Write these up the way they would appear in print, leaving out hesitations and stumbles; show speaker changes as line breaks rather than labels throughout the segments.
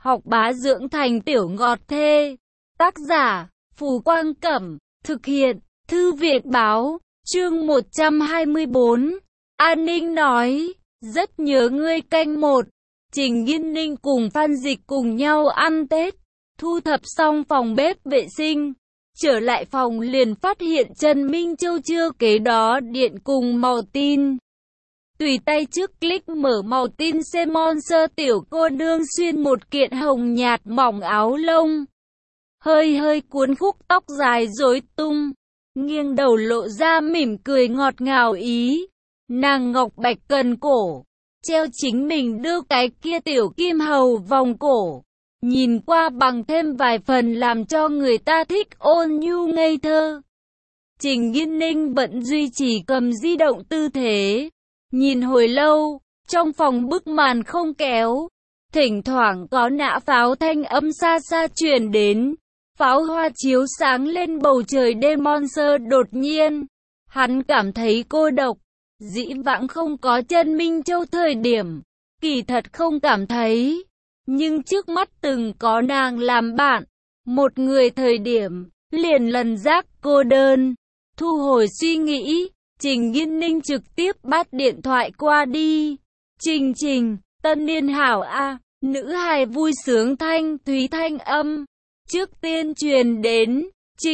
học bá dưỡng thành tiểu ngọt thê. Tác giả, Phù Quang Cẩm, thực hiện, Thư viện Báo, chương 124. An Ninh nói, rất nhớ ngươi canh một. Trình Nghiên Ninh cùng Phan Dịch cùng nhau ăn Tết, thu thập xong phòng bếp vệ sinh. Trở lại phòng liền phát hiện Trần Minh Châu chưa kế đó điện cùng màu tin. Tùy tay trước click mở màu tin Semon sơ tiểu cô nương xuyên một kiện hồng nhạt mỏng áo lông. Hơi cuốn khúc tóc dài rối tung, nghiêng đầu lộ ra mỉm cười ngọt ngào ý. Nàng ngọc bạch cần cổ, treo chính mình đưa cái kia tiểu kim hầu vòng cổ. Nhìn qua bằng thêm vài phần làm cho người ta thích ôn nhu ngây thơ. Trình Nghiên Ninh vẫn duy trì cầm di động tư thế. Nhìn hồi lâu, trong phòng bức màn không kéo. Thỉnh thoảng có nã pháo thanh âm xa xa truyền đến. Pháo hoa chiếu sáng lên bầu trời đêm monster đột nhiên. Hắn cảm thấy cô độc. Dĩ vãng không có Trần Minh Châu thời điểm. Kỳ thật không cảm thấy. Nhưng trước mắt từng có nàng làm bạn. Một người thời điểm, liền lần giác cô đơn. Thu hồi suy nghĩ, Trình Nghiên Ninh trực tiếp bắt điện thoại qua đi. Trình, tân niên hảo a, nữ hài vui sướng thanh thúy thanh âm. Trước tiên truyền đến,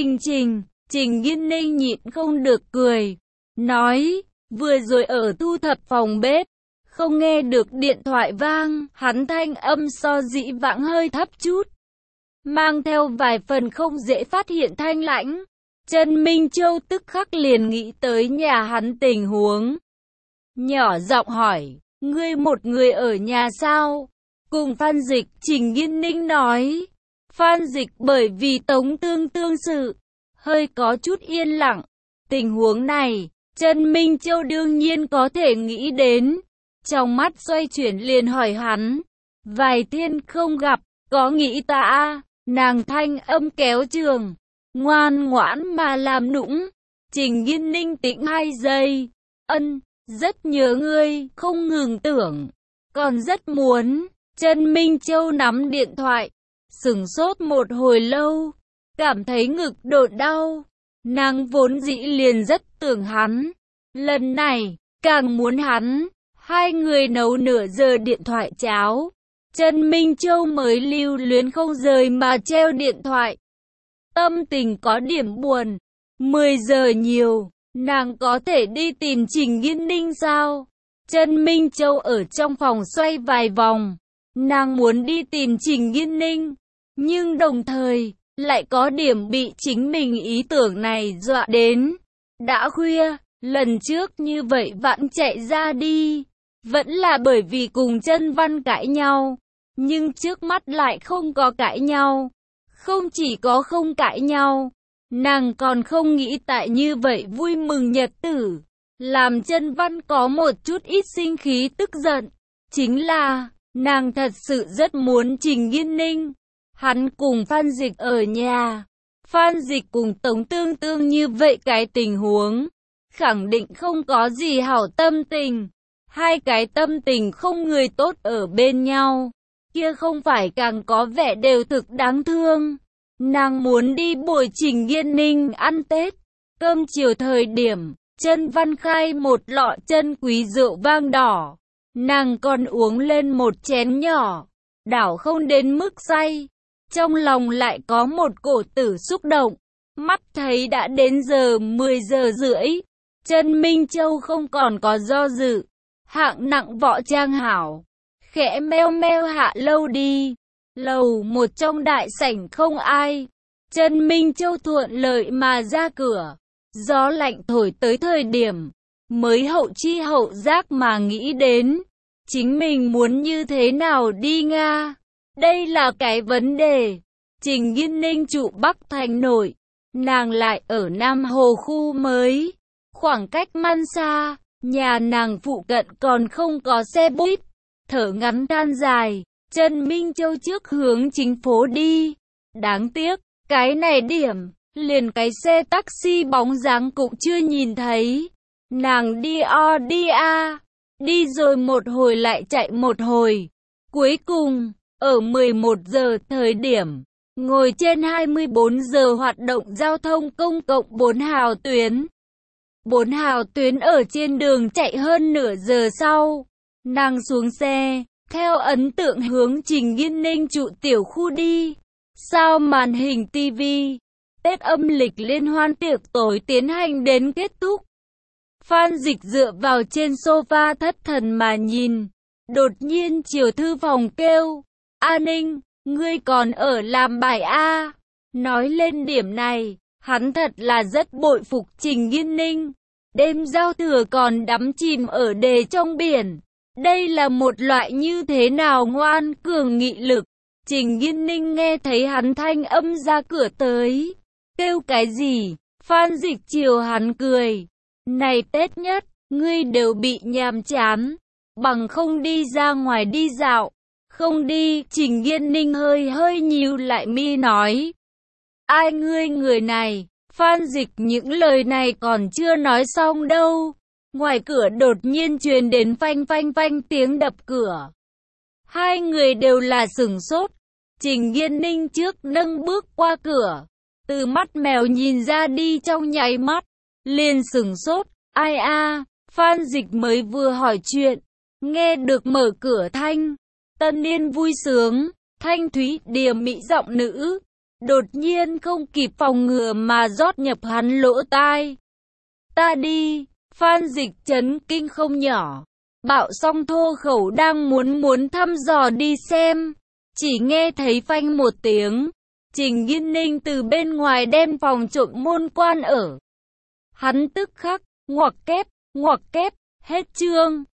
Trình Nghiên Ninh nhịn không được cười. Nói, vừa rồi ở thu thập phòng bếp. Không nghe được điện thoại vang, hắn thanh âm so dĩ vãng hơi thấp chút. Mang theo vài phần không dễ phát hiện thanh lãnh. Trần Minh Châu tức khắc liền nghĩ tới nhà hắn tình huống. Nhỏ giọng hỏi, ngươi một người ở nhà sao? Cùng Phan Dịch, Trình Nghiên Ninh nói. Phan Dịch bởi vì Tống Tương sự, hơi có chút yên lặng. Tình huống này, Trần Minh Châu đương nhiên có thể nghĩ đến. Trong mắt xoay chuyển liền hỏi hắn. Vài thiên không gặp, có nghĩ ta a? Nàng thanh âm kéo trường, ngoan ngoãn mà làm nũng. Trình Nghiên Ninh tĩnh 2 giây. Rất nhớ ngươi, không ngừng tưởng. Còn rất muốn. Trần Minh Châu nắm điện thoại. Sửng sốt một hồi lâu. Cảm thấy ngực đột đau. Nàng vốn dĩ liền rất tưởng hắn. Lần này, càng muốn hắn. Hai người nấu nửa giờ điện thoại cháo. Trần Minh Châu mới lưu luyến không rời mà treo điện thoại. Tâm tình có điểm buồn. 10 giờ nhiều, nàng có thể đi tìm Trình Nghiên Ninh sao? Trần Minh Châu ở trong phòng xoay vài vòng. Nàng muốn đi tìm Trình Nghiên Ninh, nhưng đồng thời, lại có điểm bị chính mình ý tưởng này dọa đến. Đã khuya, lần trước như vậy vẫn chạy ra đi. Vẫn là bởi vì cùng Trân Văn cãi nhau, nhưng trước mắt lại không có cãi nhau. Không chỉ có không cãi nhau, nàng còn không nghĩ tại như vậy vui mừng nhật tử, làm Trân Văn có một chút ít sinh khí tức giận. Chính là, nàng thật sự rất muốn Trình Nghiên Ninh. Hắn cùng Phan Dịch ở nhà, Phan Dịch cùng Tống Tương như vậy cái tình huống, khẳng định không có gì hảo tâm tình. Hai cái tâm tình không người tốt ở bên nhau, kia không phải càng có vẻ đều thực đáng thương. Nàng muốn đi bồi Trình Nghiên Ninh ăn Tết. Cơm chiều thời điểm, Trân Văn khai một lọ chân quý rượu vang đỏ. Nàng còn uống lên một chén nhỏ, đảo không đến mức say. Trong lòng lại có một cổ tử xúc động. Mắt thấy đã đến 10 giờ rưỡi. Trần Minh Châu không còn có do dự. Hạng nặng võ trang hảo, khẽ meo meo hạ lâu đi. Lầu một trong đại sảnh không ai. Trần Minh Châu thuận lợi mà ra cửa. Gió lạnh thổi tới thời điểm, mới hậu chi hậu giác mà nghĩ đến. Chính mình muốn như thế nào đi Nga? Đây là cái vấn đề. Trình Nghiên Ninh trụ Bắc Thành nội. Nàng lại ở Nam Hồ khu mới. Khoảng cách man xa. Nhà nàng phụ cận còn không có xe buýt. Thở ngắn than dài, Trần Minh Châu trước hướng chính phố đi. Đáng tiếc, cái này điểm, liền cái xe taxi bóng dáng cũng chưa nhìn thấy. Nàng đi rồi một hồi lại chạy một hồi. Cuối cùng, Ở 11 giờ thời điểm, ngồi trên 24 giờ hoạt động giao thông công cộng 4 hào tuyến. 4 hào tuyến ở trên đường chạy hơn nửa giờ sau. Nàng xuống xe, theo ấn tượng hướng Trình Nghiên Ninh trụ tiểu khu đi. Sau màn hình TV, Tết âm lịch liên hoan tiệc tối tiến hành đến kết thúc. Phan Dịch dựa vào trên sofa thất thần mà nhìn. Đột nhiên Chiều thư phòng kêu, A Ninh, ngươi còn ở làm bài A. Nói lên điểm này, hắn thật là rất bội phục Trình Nghiên Ninh. Đêm giao thừa còn đắm chìm ở đề trong biển. Đây là một loại như thế nào ngoan cường nghị lực. Trình Nghiên Ninh nghe thấy hắn thanh âm ra cửa tới. Kêu cái gì? Phan Dịch chiều hắn cười. Này Tết nhất, ngươi đều bị nhàm chán. Bằng không đi ra ngoài đi dạo. Không đi, Trình Nghiên Ninh hơi nhíu lại mi nói. Ai ngươi người này? Phan Dịch những lời này còn chưa nói xong đâu. Ngoài cửa đột nhiên truyền đến phanh phanh phanh tiếng đập cửa. Hai người đều là sửng sốt. Trình Nghiên Ninh trước nâng bước qua cửa. Từ mắt mèo nhìn ra đi trong nháy mắt. Liền sửng sốt. Ai a? Phan Dịch mới vừa hỏi chuyện. Nghe được mở cửa thanh. Tân niên vui sướng. Thanh thúy điềm mỹ giọng nữ. Đột nhiên không kịp phòng ngừa mà rót nhập hắn lỗ tai. Ta đi. Phan Dịch chấn kinh không nhỏ. Bạo xong thô khẩu đang muốn thăm dò đi xem. Chỉ nghe thấy phanh một tiếng. Trình Nghiên Ninh từ bên ngoài đem phòng trộm môn quan ở. Hắn tức khắc, ngoặc kép, hết chương.